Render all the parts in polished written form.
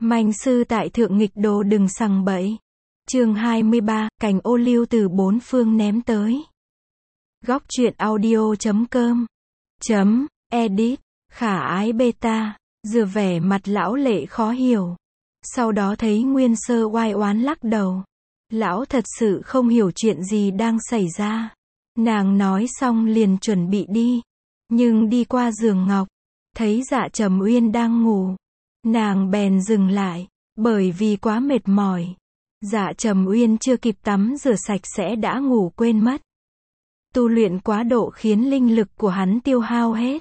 Manh sư tại thượng nghịch đồ đừng sằng bậy. Chương 23, cành ô liu từ bốn phương ném tới. Góc truyện audio.com .edit, khả ái beta, dừa vẻ mặt lão lệ khó hiểu. Sau đó thấy Nguyên Sơ oai oán lắc đầu. Lão thật sự không hiểu chuyện gì đang xảy ra. Nàng nói xong liền chuẩn bị đi. Nhưng đi qua giường ngọc, thấy Dạ Trầm Uyên đang ngủ. Nàng bèn dừng lại, bởi vì quá mệt mỏi. Dạ Trầm Uyên chưa kịp tắm rửa sạch sẽ đã ngủ quên mất. Tu luyện quá độ khiến linh lực của hắn tiêu hao hết.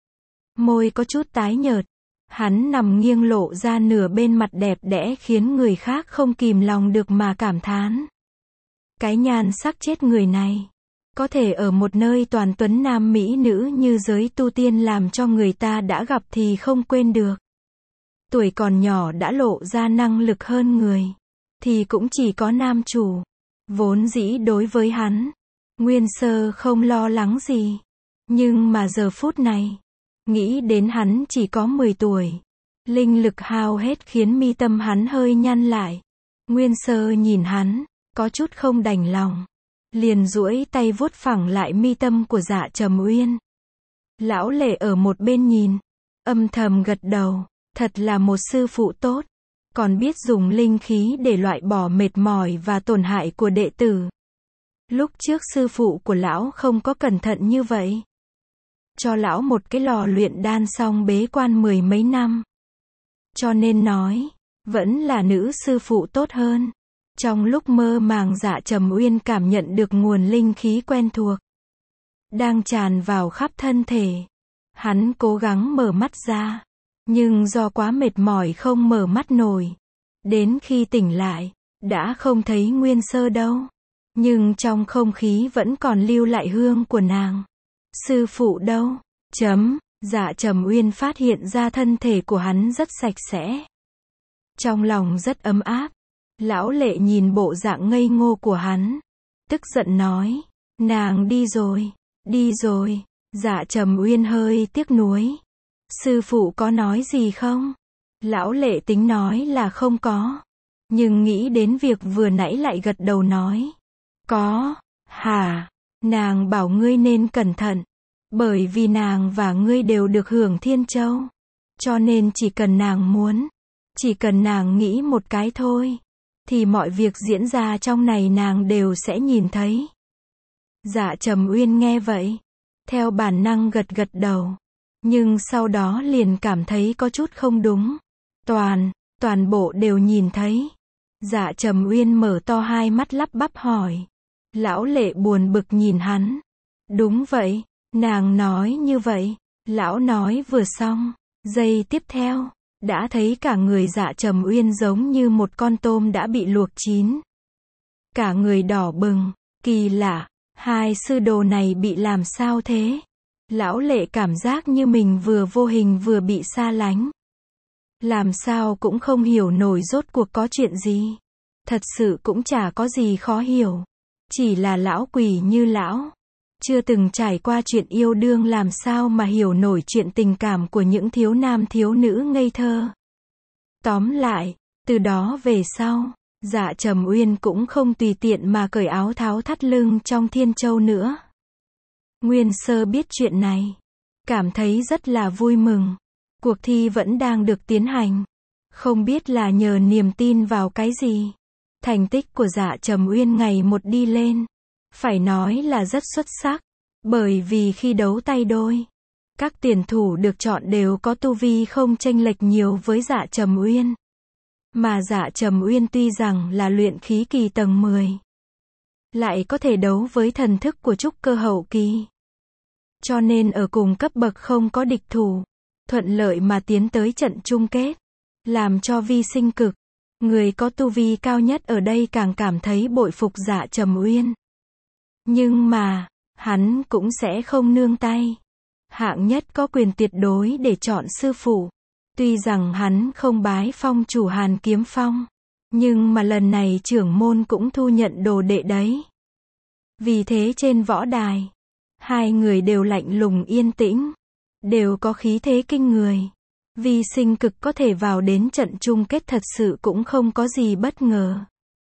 Môi có chút tái nhợt. Hắn nằm nghiêng lộ ra nửa bên mặt đẹp đẽ khiến người khác không kìm lòng được mà cảm thán. Cái nhan sắc chết người này. Có thể ở một nơi toàn tuấn nam mỹ nữ như giới tu tiên làm cho người ta đã gặp thì không quên được. Tuổi còn nhỏ đã lộ ra năng lực hơn người. Thì cũng chỉ có nam chủ. Vốn dĩ đối với hắn, Nguyên Sơ không lo lắng gì. Nhưng mà giờ phút này, nghĩ đến hắn chỉ có 10 tuổi. Linh lực hao hết khiến mi tâm hắn hơi nhăn lại. Nguyên Sơ nhìn hắn, có chút không đành lòng. Liền duỗi tay vuốt phẳng lại mi tâm của Dạ Trầm Uyên. Lão lệ ở một bên nhìn, âm thầm gật đầu, thật là một sư phụ tốt. Còn biết dùng linh khí để loại bỏ mệt mỏi và tổn hại của đệ tử. Lúc trước sư phụ của lão không có cẩn thận như vậy. Cho lão một cái lò luyện đan xong bế quan 10 mấy năm. Cho nên nói, vẫn là nữ sư phụ tốt hơn. Trong lúc mơ màng Dạ Trầm Uyên cảm nhận được nguồn linh khí quen thuộc. Đang tràn vào khắp thân thể. Hắn cố gắng mở mắt ra. Nhưng do quá mệt mỏi không mở mắt nổi. Đến khi tỉnh lại, đã không thấy Nguyên Sơ đâu. Nhưng trong không khí vẫn còn lưu lại hương của nàng. Sư phụ đâu? Dạ Trầm Uyên phát hiện ra thân thể của hắn rất sạch sẽ. Trong lòng rất ấm áp. Lão lệ nhìn bộ dạng ngây ngô của hắn. Tức giận nói. Nàng đi rồi. Đi rồi. Dạ Trầm Uyên hơi tiếc nuối. Sư phụ có nói gì không? Lão lệ tính nói là không có. Nhưng nghĩ đến việc vừa nãy lại gật đầu nói. Có. Hả? Nàng bảo ngươi nên cẩn thận. Bởi vì nàng và ngươi đều được hưởng Thiên Châu. Cho nên chỉ cần nàng muốn. Chỉ cần nàng nghĩ một cái thôi. Thì mọi việc diễn ra trong này nàng đều sẽ nhìn thấy. Dạ Trầm Uyên nghe vậy. Theo bản năng gật gật đầu. Nhưng sau đó liền cảm thấy có chút không đúng. Toàn bộ đều nhìn thấy. Dạ Trầm Uyên mở to hai mắt lắp bắp hỏi. Lão lệ buồn bực nhìn hắn. Đúng vậy, nàng nói như vậy. Lão nói vừa xong. Giây tiếp theo, đã thấy cả người Dạ Trầm Uyên giống như một con tôm đã bị luộc chín. Cả người đỏ bừng, kỳ lạ. Hai sư đồ này bị làm sao thế? Lão lệ cảm giác như mình vừa vô hình vừa bị xa lánh. Làm sao cũng không hiểu nổi rốt cuộc có chuyện gì. Thật sự cũng chả có gì khó hiểu. Chỉ là lão quỷ như lão. Chưa từng trải qua chuyện yêu đương làm sao mà hiểu nổi chuyện tình cảm của những thiếu nam thiếu nữ ngây thơ. Tóm lại, từ đó về sau, Dạ Trầm Uyên cũng không tùy tiện mà cởi áo tháo thắt lưng trong Thiên Châu nữa. Nguyên Sơ biết chuyện này. Cảm thấy rất là vui mừng. Cuộc thi vẫn đang được tiến hành. Không biết là nhờ niềm tin vào cái gì. Thành tích của Dạ Trầm Uyên ngày một đi lên. Phải nói là rất xuất sắc. Bởi vì khi đấu tay đôi, các tuyển thủ được chọn đều có tu vi không chênh lệch nhiều với Dạ Trầm Uyên. Mà Dạ Trầm Uyên tuy rằng là luyện khí kỳ tầng 10. Lại có thể đấu với thần thức của trúc cơ hậu kỳ. Cho nên ở cùng cấp bậc không có địch thủ. Thuận lợi mà tiến tới trận chung kết. Làm cho Vi Sinh Cực, người có tu vi cao nhất ở đây càng cảm thấy bội phục Dạ Trầm Uyên. Nhưng mà, hắn cũng sẽ không nương tay. Hạng nhất có quyền tuyệt đối để chọn sư phụ. Tuy rằng hắn không bái phong chủ Hàn Kiếm Phong. Nhưng mà lần này trưởng môn cũng thu nhận đồ đệ đấy. Vì thế trên võ đài, hai người đều lạnh lùng yên tĩnh. Đều có khí thế kinh người. Vi Sinh Cực có thể vào đến trận chung kết thật sự cũng không có gì bất ngờ.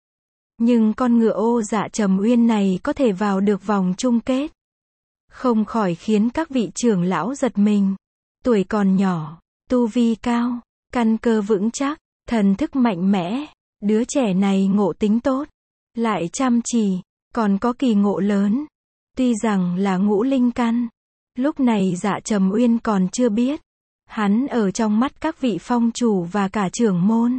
Nhưng con ngựa ô Dạ Trầm Uyên này có thể vào được vòng chung kết. Không khỏi khiến các vị trưởng lão giật mình. Tuổi còn nhỏ, tu vi cao, căn cơ vững chắc, thần thức mạnh mẽ. Đứa trẻ này ngộ tính tốt, lại chăm chỉ, còn có kỳ ngộ lớn. Tuy rằng là ngũ linh căn, lúc này Dạ Trầm Uyên còn chưa biết. Hắn ở trong mắt các vị phong chủ và cả trưởng môn,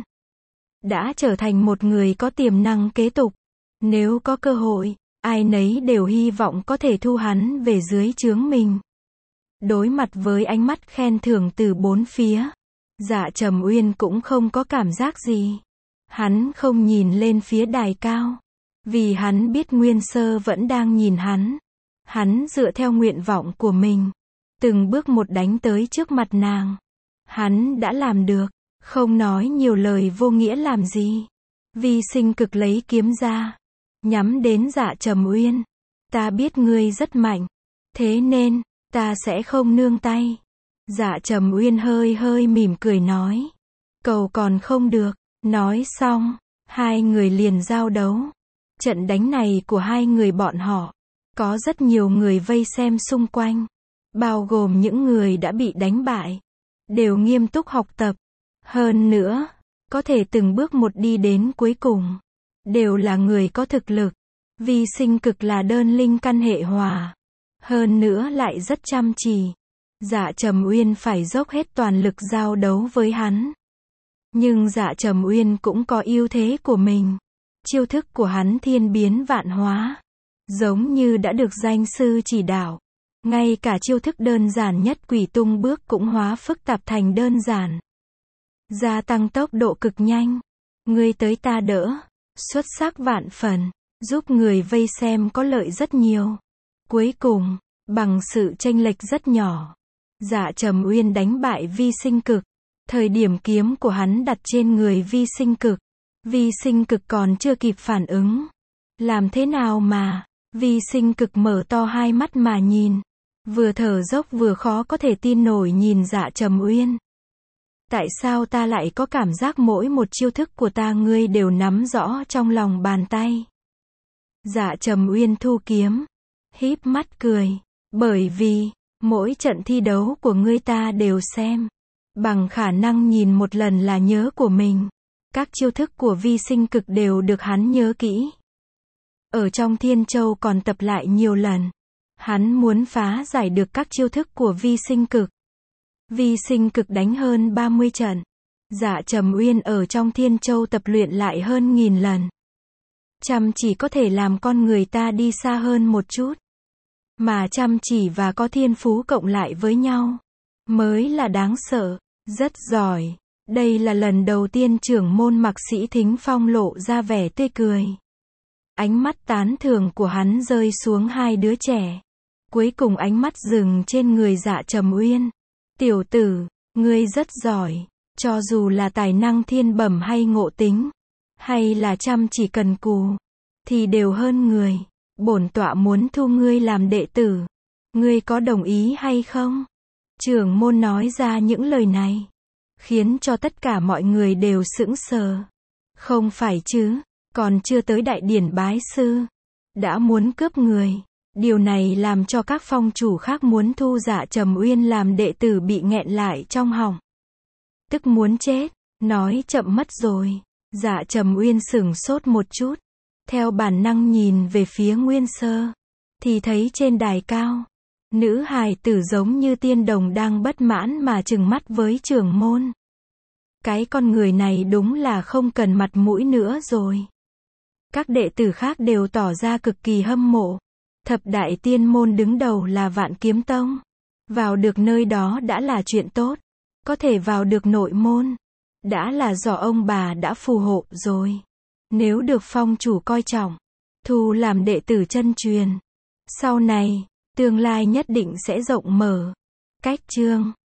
đã trở thành một người có tiềm năng kế tục. Nếu có cơ hội, ai nấy đều hy vọng có thể thu hắn về dưới trướng mình. Đối mặt với ánh mắt khen thưởng từ bốn phía, Dạ Trầm Uyên cũng không có cảm giác gì. Hắn không nhìn lên phía đài cao, vì hắn biết Nguyên Sơ vẫn đang nhìn hắn. Hắn dựa theo nguyện vọng của mình, từng bước một đánh tới trước mặt nàng. Hắn đã làm được, không nói nhiều lời vô nghĩa làm gì. Vi Sinh Cực lấy kiếm ra, nhắm đến Dạ Trầm Uyên. Ta biết ngươi rất mạnh, thế nên, ta sẽ không nương tay. Dạ Trầm Uyên hơi hơi mỉm cười nói. Cầu còn không được. Nói xong, hai người liền giao đấu. Trận đánh này của hai người bọn họ, có rất nhiều người vây xem xung quanh, bao gồm những người đã bị đánh bại, đều nghiêm túc học tập. Hơn nữa, có thể từng bước một đi đến cuối cùng, đều là người có thực lực. Vi Sinh Cực là đơn linh căn hệ hỏa, hơn nữa lại rất chăm chỉ. Dạ Trầm Uyên phải dốc hết toàn lực giao đấu với hắn. Nhưng Dạ Trầm Uyên cũng có ưu thế của mình. Chiêu thức của hắn thiên biến vạn hóa, giống như đã được danh sư chỉ đạo. Ngay cả chiêu thức đơn giản nhất Quỷ Tung Bước cũng hóa phức tạp thành đơn giản, gia tăng tốc độ cực nhanh. Ngươi tới ta đỡ, xuất sắc vạn phần, giúp người vây xem có lợi rất nhiều. Cuối cùng, bằng sự chênh lệch rất nhỏ, Dạ Trầm Uyên đánh bại Vi Sinh Cực. Thời điểm kiếm của hắn đặt trên người Vi Sinh Cực, Vi Sinh Cực còn chưa kịp phản ứng. Làm thế nào mà? Vi Sinh Cực mở to hai mắt mà nhìn, vừa thở dốc vừa khó có thể tin nổi nhìn Dạ Trầm Uyên. Tại sao ta lại có cảm giác mỗi một chiêu thức của ta ngươi đều nắm rõ trong lòng bàn tay? Dạ Trầm Uyên thu kiếm, híp mắt cười. Bởi vì, mỗi trận thi đấu của ngươi ta đều xem. Bằng khả năng nhìn một lần là nhớ của mình. Các chiêu thức của Vi Sinh Cực đều được hắn nhớ kỹ. Ở trong Thiên Châu còn tập lại nhiều lần. Hắn muốn phá giải được các chiêu thức của Vi Sinh Cực. Vi Sinh Cực đánh hơn 30 trận. Dạ Trầm Uyên ở trong Thiên Châu tập luyện lại hơn 1000 lần. Chăm chỉ có thể làm con người ta đi xa hơn một chút. Mà chăm chỉ và có thiên phú cộng lại với nhau, mới là đáng sợ. Rất giỏi. Đây là lần đầu tiên trưởng môn Mạc Sĩ Thính Phong lộ ra vẻ tươi cười. Ánh mắt tán thưởng của hắn rơi xuống hai đứa trẻ. Cuối cùng ánh mắt dừng trên người Dạ Trầm Uyên. Tiểu tử, ngươi rất giỏi. Cho dù là tài năng thiên bẩm hay ngộ tính, hay là chăm chỉ cần cù, thì đều hơn người. Bổn tọa muốn thu ngươi làm đệ tử. Ngươi có đồng ý hay không? Trưởng môn nói ra những lời này, khiến cho tất cả mọi người đều sững sờ. Không phải chứ, còn chưa tới đại điển bái sư, đã muốn cướp người. Điều này làm cho các phong chủ khác muốn thu Dạ Trầm Uyên làm đệ tử bị nghẹn lại trong họng. Tức muốn chết, nói chậm mất rồi. Dạ Trầm Uyên sửng sốt một chút, theo bản năng nhìn về phía Nguyên Sơ, thì thấy trên đài cao, nữ hài tử giống như tiên đồng đang bất mãn mà trừng mắt với trưởng môn. Cái con người này đúng là không cần mặt mũi nữa rồi. Các đệ tử khác đều tỏ ra cực kỳ hâm mộ. Thập đại tiên môn đứng đầu là Vạn Kiếm Tông. Vào được nơi đó đã là chuyện tốt. Có thể vào được nội môn, đã là do ông bà đã phù hộ rồi. Nếu được phong chủ coi trọng, thu làm đệ tử chân truyền, sau này, tương lai nhất định sẽ rộng mở. Cách chương